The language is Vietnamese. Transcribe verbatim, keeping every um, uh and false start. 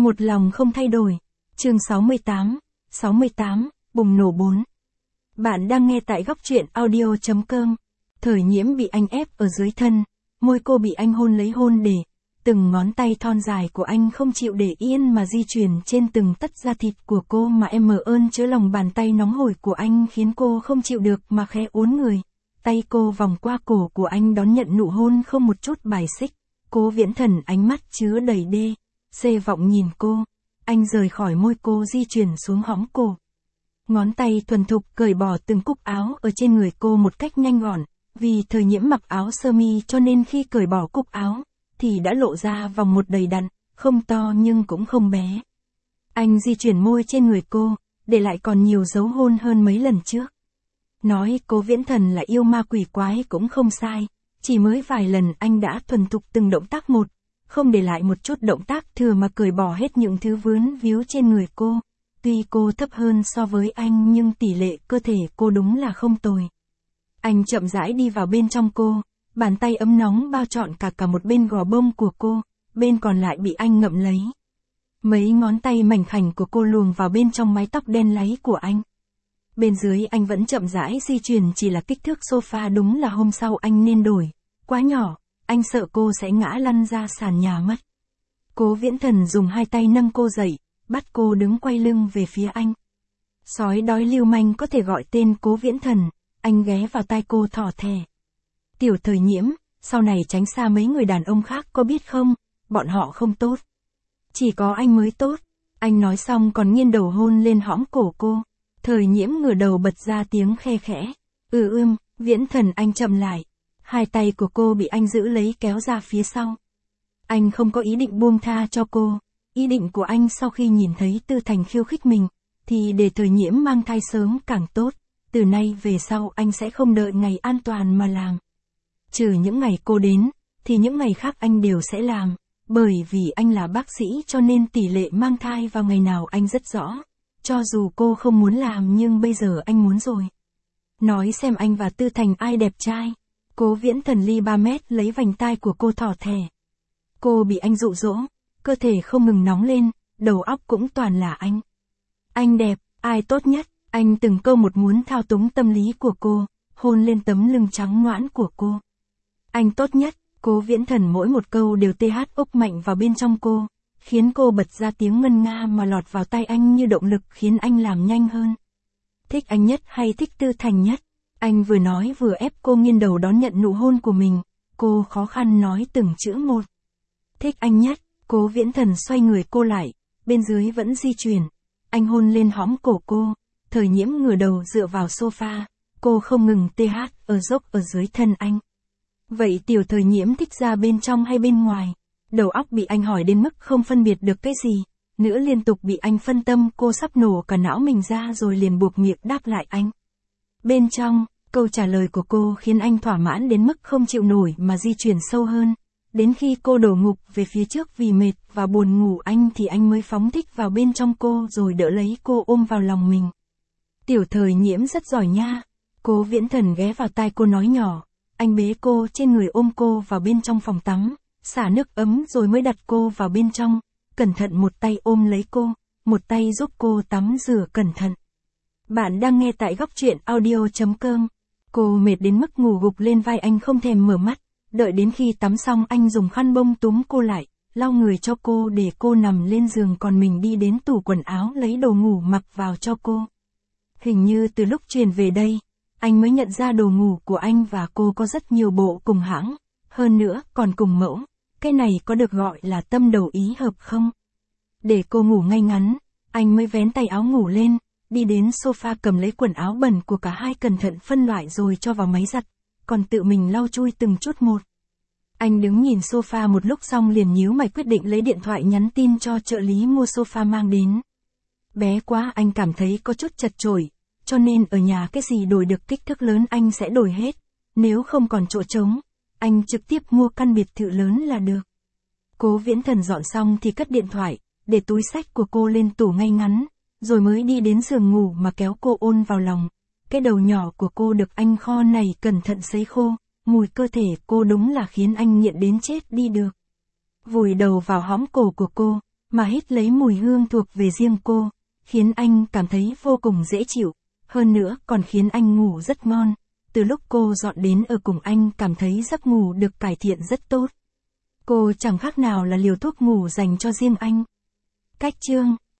Một lòng không thay đổi. Chương sáu mươi tám, sáu mươi tám, bùng nổ bốn. Bạn đang nghe tại góc truyện audio chấm com. Thời Nhiễm bị anh ép ở dưới thân, môi cô bị anh hôn lấy hôn để, từng ngón tay thon dài của anh không chịu để yên mà di chuyển trên từng tấc da thịt của cô mà em mờ ơn chứa lòng bàn tay nóng hổi của anh khiến cô không chịu được mà khẽ uốn người. Tay cô vòng qua cổ của anh đón nhận nụ hôn không một chút bài xích. Cố Viễn Thần ánh mắt chứa đầy đê, xê vọng nhìn cô. Anh rời khỏi môi cô di chuyển xuống hõm cổ. Ngón tay thuần thục cởi bỏ từng cúc áo ở trên người cô một cách nhanh gọn. Vì Thời Nhiễm mặc áo sơ mi cho nên khi cởi bỏ cúc áo, thì đã lộ ra vòng một đầy đặn, không to nhưng cũng không bé. Anh di chuyển môi trên người cô, để lại còn nhiều dấu hôn hơn mấy lần trước. Nói Cố Viễn Thần là yêu ma quỷ quái cũng không sai, chỉ mới vài lần anh đã thuần thục từng động tác một, không để lại một chút động tác thừa mà cởi bỏ hết những thứ vướng víu trên người cô. Tuy cô thấp hơn so với anh nhưng tỷ lệ cơ thể cô đúng là không tồi. Anh chậm rãi đi vào bên trong cô, bàn tay ấm nóng bao trọn cả cả một bên gò bông của cô, bên còn lại bị anh ngậm lấy. Mấy ngón tay mảnh khảnh của cô luồn vào bên trong mái tóc đen láy của anh. Bên dưới anh vẫn chậm rãi di chuyển, chỉ là kích thước sofa đúng là hôm sau anh nên đổi, quá nhỏ, anh sợ cô sẽ ngã lăn ra sàn nhà mất. Cố Viễn Thần dùng hai tay nâng cô dậy, bắt cô đứng quay lưng về phía anh. Sói đói lưu manh có thể gọi tên Cố Viễn Thần, anh ghé vào tai cô thỏ thè. Tiểu Thời Nhiễm, sau này tránh xa mấy người đàn ông khác có biết không, bọn họ không tốt. Chỉ có anh mới tốt. Anh nói xong còn nghiêng đầu hôn lên hõm cổ cô. Thời Nhiễm ngửa đầu bật ra tiếng khe khẽ. Ừ ưm, Viễn Thần, anh chậm lại. Hai tay của cô bị anh giữ lấy kéo ra phía sau. Anh không có ý định buông tha cho cô. Ý định của anh sau khi nhìn thấy Tư Thành khiêu khích mình, thì để Thời Nhiễm mang thai sớm càng tốt. Từ nay về sau anh sẽ không đợi ngày an toàn mà làm. Trừ những ngày cô đến, thì những ngày khác anh đều sẽ làm. Bởi vì anh là bác sĩ cho nên tỷ lệ mang thai vào ngày nào anh rất rõ. Cho dù cô không muốn làm nhưng bây giờ anh muốn rồi. Nói xem anh và Tư Thành ai đẹp trai. Cố Viễn Thần ly ba mét lấy vành tai của cô thỏ thè. Cô bị anh dụ dỗ, cơ thể không ngừng nóng lên, đầu óc cũng toàn là anh. Anh đẹp, ai tốt nhất, anh từng câu một muốn thao túng tâm lý của cô, hôn lên tấm lưng trắng nõn của cô. Anh tốt nhất, Cố Viễn Thần mỗi một câu đều tê hát ốc mạnh vào bên trong cô, khiến cô bật ra tiếng ngân nga mà lọt vào tai anh như động lực khiến anh làm nhanh hơn. Thích anh nhất hay thích Tư Thành nhất? Anh vừa nói vừa ép cô nghiêng đầu đón nhận nụ hôn của mình, cô khó khăn nói từng chữ một. Thích anh nhất. Cố Viễn Thần xoay người cô lại, bên dưới vẫn di chuyển. Anh hôn lên hõm cổ cô, Thời Nhiễm ngửa đầu dựa vào sofa, cô không ngừng tê hát ở dốc ở dưới thân anh. Vậy Tiểu Thời Nhiễm thích ra bên trong hay bên ngoài? Đầu óc bị anh hỏi đến mức không phân biệt được cái gì, nữa liên tục bị anh phân tâm, cô sắp nổ cả não mình ra rồi liền buộc miệng đáp lại anh. Bên trong, câu trả lời của cô khiến anh thỏa mãn đến mức không chịu nổi mà di chuyển sâu hơn. Đến khi cô đổ ngục về phía trước vì mệt và buồn ngủ anh thì anh mới phóng thích vào bên trong cô rồi đỡ lấy cô ôm vào lòng mình. Tiểu Thời Nhiễm rất giỏi nha. Cố Viễn Thần ghé vào tai cô nói nhỏ. Anh bế cô trên người ôm cô vào bên trong phòng tắm, xả nước ấm rồi mới đặt cô vào bên trong, cẩn thận một tay ôm lấy cô, một tay giúp cô tắm rửa cẩn thận. Bạn đang nghe tại góc truyện audio chấm com. Cô mệt đến mức ngủ gục lên vai anh không thèm mở mắt. Đợi đến khi tắm xong anh dùng khăn bông túm cô lại, lau người cho cô để cô nằm lên giường, còn mình đi đến tủ quần áo lấy đồ ngủ mặc vào cho cô. Hình như từ lúc chuyển về đây, anh mới nhận ra đồ ngủ của anh và cô có rất nhiều bộ cùng hãng, hơn nữa còn cùng mẫu, cái này có được gọi là tâm đầu ý hợp không? Để cô ngủ ngay ngắn, anh mới vén tay áo ngủ lên, đi đến sofa cầm lấy quần áo bẩn của cả hai cẩn thận phân loại rồi cho vào máy giặt, còn tự mình lau chùi từng chút một. Anh đứng nhìn sofa một lúc xong liền nhíu mày quyết định lấy điện thoại nhắn tin cho trợ lý mua sofa mang đến. Bé quá anh cảm thấy có chút chật chội, cho nên ở nhà cái gì đổi được kích thước lớn anh sẽ đổi hết, nếu không còn chỗ trống, anh trực tiếp mua căn biệt thự lớn là được. Cố Viễn Thần dọn xong thì cất điện thoại, để túi xách của cô lên tủ ngay ngắn, rồi mới đi đến giường ngủ mà kéo cô ôn vào lòng. Cái đầu nhỏ của cô được anh kho này cẩn thận sấy khô, mùi cơ thể cô đúng là khiến anh nghiện đến chết đi được. Vùi đầu vào hõm cổ của cô, mà hít lấy mùi hương thuộc về riêng cô, khiến anh cảm thấy vô cùng dễ chịu, hơn nữa còn khiến anh ngủ rất ngon. Từ lúc cô dọn đến ở cùng anh cảm thấy giấc ngủ được cải thiện rất tốt. Cô chẳng khác nào là liều thuốc ngủ dành cho riêng anh. Cách chương